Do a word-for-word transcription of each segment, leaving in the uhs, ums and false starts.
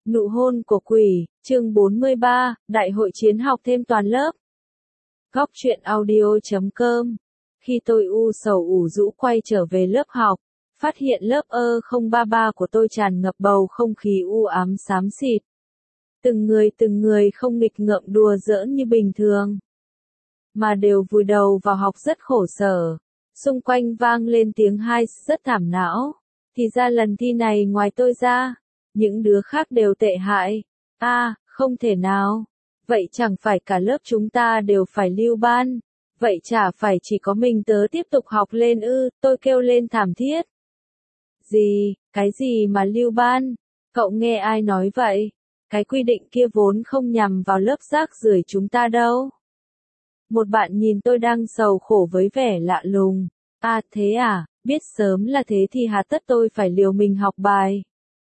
Nụ hôn của quỷ, chương bốn mươi ba, Đại hội chiến học thêm toàn lớp. Góc truyện audio chấm com. Khi tôi u sầu ủ rũ quay trở về lớp học, phát hiện lớp E không ba ba của tôi tràn ngập bầu không khí u ám xám xịt. Từng người từng người không nghịch ngợm đùa giỡn như bình thường, mà đều vùi đầu vào học rất khổ sở. Xung quanh vang lên tiếng hai rất thảm não. Thì ra lần thi này ngoài tôi ra, những đứa khác đều tệ hại. A, à, không thể nào. Vậy chẳng phải cả lớp chúng ta đều phải lưu ban. Vậy chả phải chỉ có mình tớ tiếp tục học lên ư, tôi kêu lên thảm thiết. Gì, cái gì mà lưu ban? Cậu nghe ai nói vậy? Cái quy định kia vốn không nhằm vào lớp rác rưởi chúng ta đâu. Một bạn nhìn tôi đang sầu khổ với vẻ lạ lùng. À thế à, biết sớm là thế thì hà tất tôi phải liều mình học bài.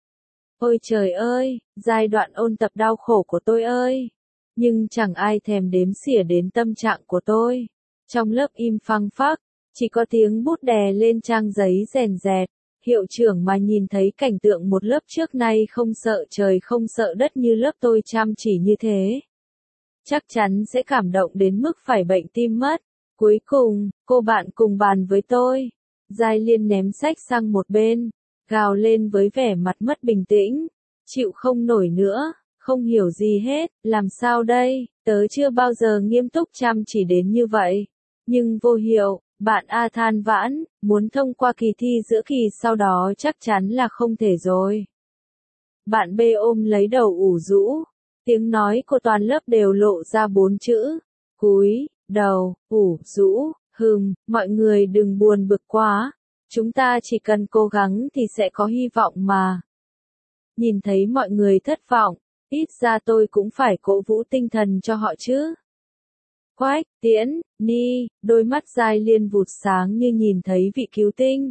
Ôi trời ơi, giai đoạn ôn tập đau khổ của tôi ơi. Nhưng chẳng ai thèm đếm xỉa đến tâm trạng của tôi. Trong lớp im phăng phắc, chỉ có tiếng bút đè lên trang giấy rèn rẹt. Hiệu trưởng mà nhìn thấy cảnh tượng một lớp trước nay không sợ trời không sợ đất như lớp tôi chăm chỉ như thế, chắc chắn sẽ cảm động đến mức phải bệnh tim mất. Cuối cùng, cô bạn cùng bàn với tôi, Giai Liên ném sách sang một bên, gào lên với vẻ mặt mất bình tĩnh. Chịu không nổi nữa, không hiểu gì hết, làm sao đây, tớ chưa bao giờ nghiêm túc chăm chỉ đến như vậy. Nhưng vô hiệu, bạn A than vãn, muốn thông qua kỳ thi giữa kỳ sau đó chắc chắn là không thể rồi. Bạn B ôm lấy đầu ủ rũ, tiếng nói của toàn lớp đều lộ ra bốn chữ, cúi đầu, ủ rũ. Hừm, mọi người đừng buồn bực quá, chúng ta chỉ cần cố gắng thì sẽ có hy vọng mà. Nhìn thấy mọi người thất vọng, ít ra tôi cũng phải cổ vũ tinh thần cho họ chứ. Quách, Tiễn, Ni, đôi mắt Giai Liên vụt sáng như nhìn thấy vị cứu tinh.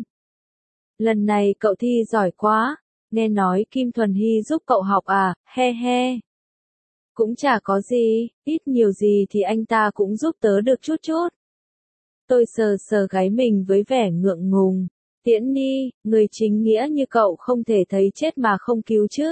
Lần này cậu thi giỏi quá, nghe nói Kim Thuần Hy giúp cậu học à, he he. Cũng chả có gì, ít nhiều gì thì anh ta cũng giúp tớ được chút chút. Tôi sờ sờ gáy mình với vẻ ngượng ngùng. Tiễn Ni, người chính nghĩa như cậu không thể thấy chết mà không cứu chứ.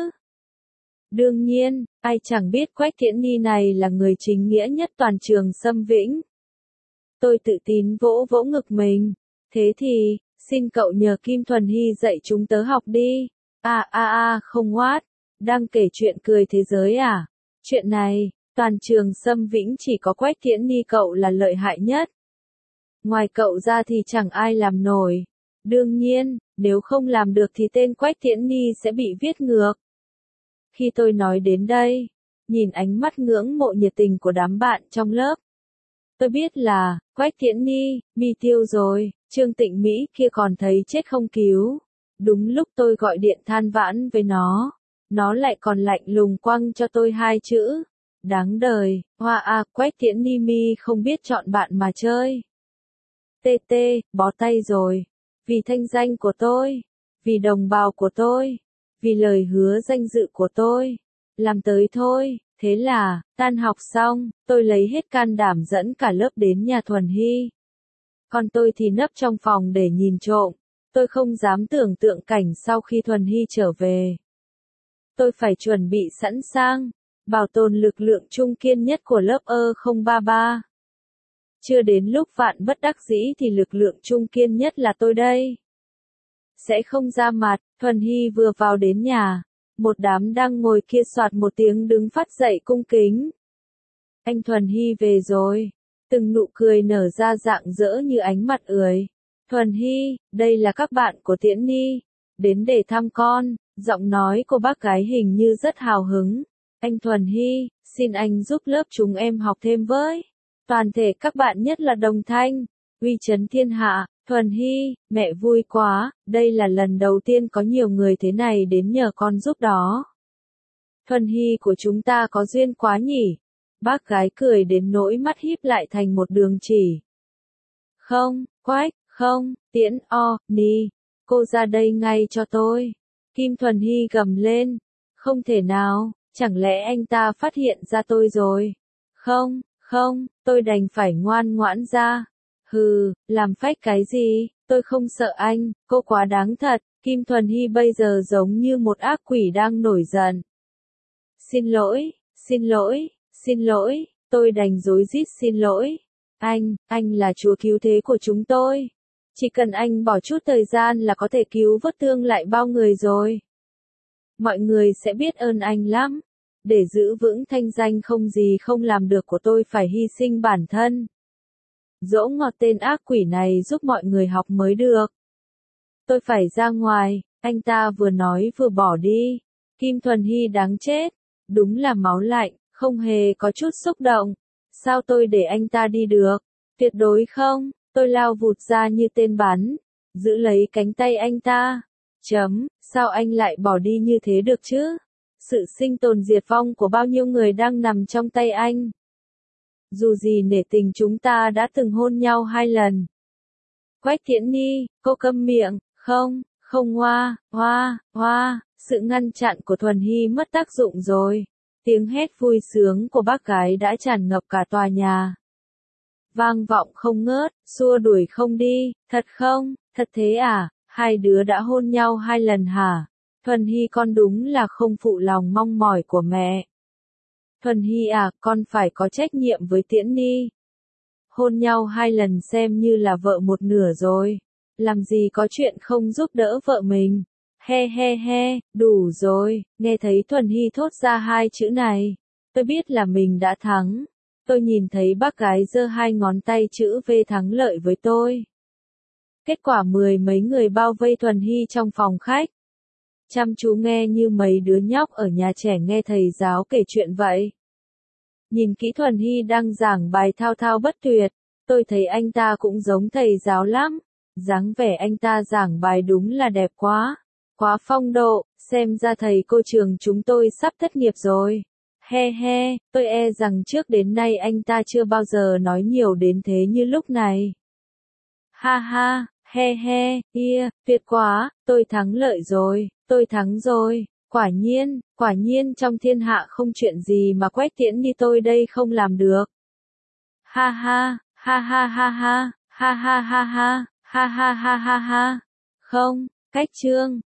Đương nhiên, ai chẳng biết Quách Tiễn Ni này là người chính nghĩa nhất toàn trường Sâm Vĩnh. Tôi tự tin vỗ vỗ ngực mình. Thế thì, xin cậu nhờ Kim Thuần Hy dạy chúng tớ học đi. À à à, không what, đang kể chuyện cười thế giới à? Chuyện này, toàn trường Sâm Vĩnh chỉ có Quách Tiễn Ni cậu là lợi hại nhất. Ngoài cậu ra thì chẳng ai làm nổi. Đương nhiên, nếu không làm được thì tên Quách Tiễn Ni sẽ bị viết ngược. Khi tôi nói đến đây, nhìn ánh mắt ngưỡng mộ nhiệt tình của đám bạn trong lớp, tôi biết là, Quách Tiễn Ni, mi tiêu rồi, Trương Tịnh Mỹ kia còn thấy chết không cứu. Đúng lúc tôi gọi điện than vãn với nó, nó lại còn lạnh lùng quăng cho tôi hai chữ. Đáng đời, hoa a, Quách Tiễn Ni mi không biết chọn bạn mà chơi. tê tê, bó tay rồi. Vì thanh danh của tôi, vì đồng bào của tôi, vì lời hứa danh dự của tôi, làm tới thôi. Thế là, tan học xong, tôi lấy hết can đảm dẫn cả lớp đến nhà Thuần Hy. Còn tôi thì nấp trong phòng để nhìn trộm. Tôi không dám tưởng tượng cảnh sau khi Thuần Hy trở về. Tôi phải chuẩn bị sẵn sàng, bảo tồn lực lượng trung kiên nhất của lớp E không ba ba. Chưa đến lúc vạn bất đắc dĩ thì lực lượng trung kiên nhất là tôi đây. Sẽ không ra mặt. Thuần Hy vừa vào đến nhà, một đám đang ngồi kia soạt một tiếng đứng phát dậy cung kính. Anh Thuần Hy về rồi. Từng nụ cười nở ra rạng rỡ như ánh mặt ưới. Thuần Hy, đây là các bạn của Tiễn Ni, đến để thăm con. Giọng nói của bác gái hình như rất hào hứng. Anh Thuần Hy, xin anh giúp lớp chúng em học thêm với. Toàn thể các bạn nhất là đồng thanh, uy chấn thiên hạ. Thuần Hy, mẹ vui quá, đây là lần đầu tiên có nhiều người thế này đến nhờ con giúp đó. Thuần Hy của chúng ta có duyên quá nhỉ. Bác gái cười đến nỗi mắt híp lại thành một đường chỉ. Không, Quách, không, Tiễn, o, Ni, cô ra đây ngay cho tôi. Kim Thuần Hy gầm lên. Không thể nào, chẳng lẽ anh ta phát hiện ra tôi rồi? Không, không, tôi đành phải ngoan ngoãn ra. Hừ, làm phách cái gì, tôi không sợ anh, cô quá đáng thật. Kim Thuần Hy bây giờ giống như một ác quỷ đang nổi giận. Xin lỗi, xin lỗi, xin lỗi, tôi đành rối rít xin lỗi. Anh, anh là Chúa cứu thế của chúng tôi. Chỉ cần anh bỏ chút thời gian là có thể cứu vớt tương lại bao người rồi. Mọi người sẽ biết ơn anh lắm. Để giữ vững thanh danh không gì không làm được của tôi phải hy sinh bản thân. Dỗ ngọt tên ác quỷ này giúp mọi người học mới được. Tôi phải ra ngoài, anh ta vừa nói vừa bỏ đi. Kim Thuần Hy đáng chết. Đúng là máu lạnh, không hề có chút xúc động. Sao tôi để anh ta đi được? Tuyệt đối không, tôi lao vụt ra như tên bắn. Giữ lấy cánh tay anh ta. Chấm, sao anh lại bỏ đi như thế được chứ? Sự sinh tồn diệt vong của bao nhiêu người đang nằm trong tay anh. Dù gì nể tình chúng ta đã từng hôn nhau hai lần. Quách Tiễn Nhi, cô câm miệng, không, không hoa, hoa, hoa, sự ngăn chặn của Thuần Hy mất tác dụng rồi. Tiếng hét vui sướng của bác gái đã tràn ngập cả tòa nhà. Vang vọng không ngớt, xua đuổi không đi, thật không, thật thế à, hai đứa đã hôn nhau hai lần hả? Thuần Hy con đúng là không phụ lòng mong mỏi của mẹ. Thuần Hy à, con phải có trách nhiệm với Tiễn Nhi. Hôn nhau hai lần xem như là vợ một nửa rồi. Làm gì có chuyện không giúp đỡ vợ mình. He he he, đủ rồi, nghe thấy Thuần Hy thốt ra hai chữ này. Tôi biết là mình đã thắng. Tôi nhìn thấy bác gái giơ hai ngón tay chữ V thắng lợi với tôi. Kết quả mười mấy người bao vây Thuần Hy trong phòng khách. Chăm chú nghe như mấy đứa nhóc ở nhà trẻ nghe thầy giáo kể chuyện vậy. Nhìn kỹ Thuần Hy đang giảng bài thao thao bất tuyệt, tôi thấy anh ta cũng giống thầy giáo lắm. Dáng vẻ anh ta giảng bài đúng là đẹp quá, quá phong độ, xem ra thầy cô trường chúng tôi sắp thất nghiệp rồi. He he, tôi e rằng trước đến nay anh ta chưa bao giờ nói nhiều đến thế như lúc này. Ha ha, he he, kia, tuyệt quá, tôi thắng lợi rồi, tôi thắng rồi, quả nhiên, quả nhiên trong thiên hạ không chuyện gì mà Quách Tiễn Nhi tôi đây không làm được. Ha ha, ha ha ha ha, ha ha ha ha, ha ha ha ha ha, không, cách chương.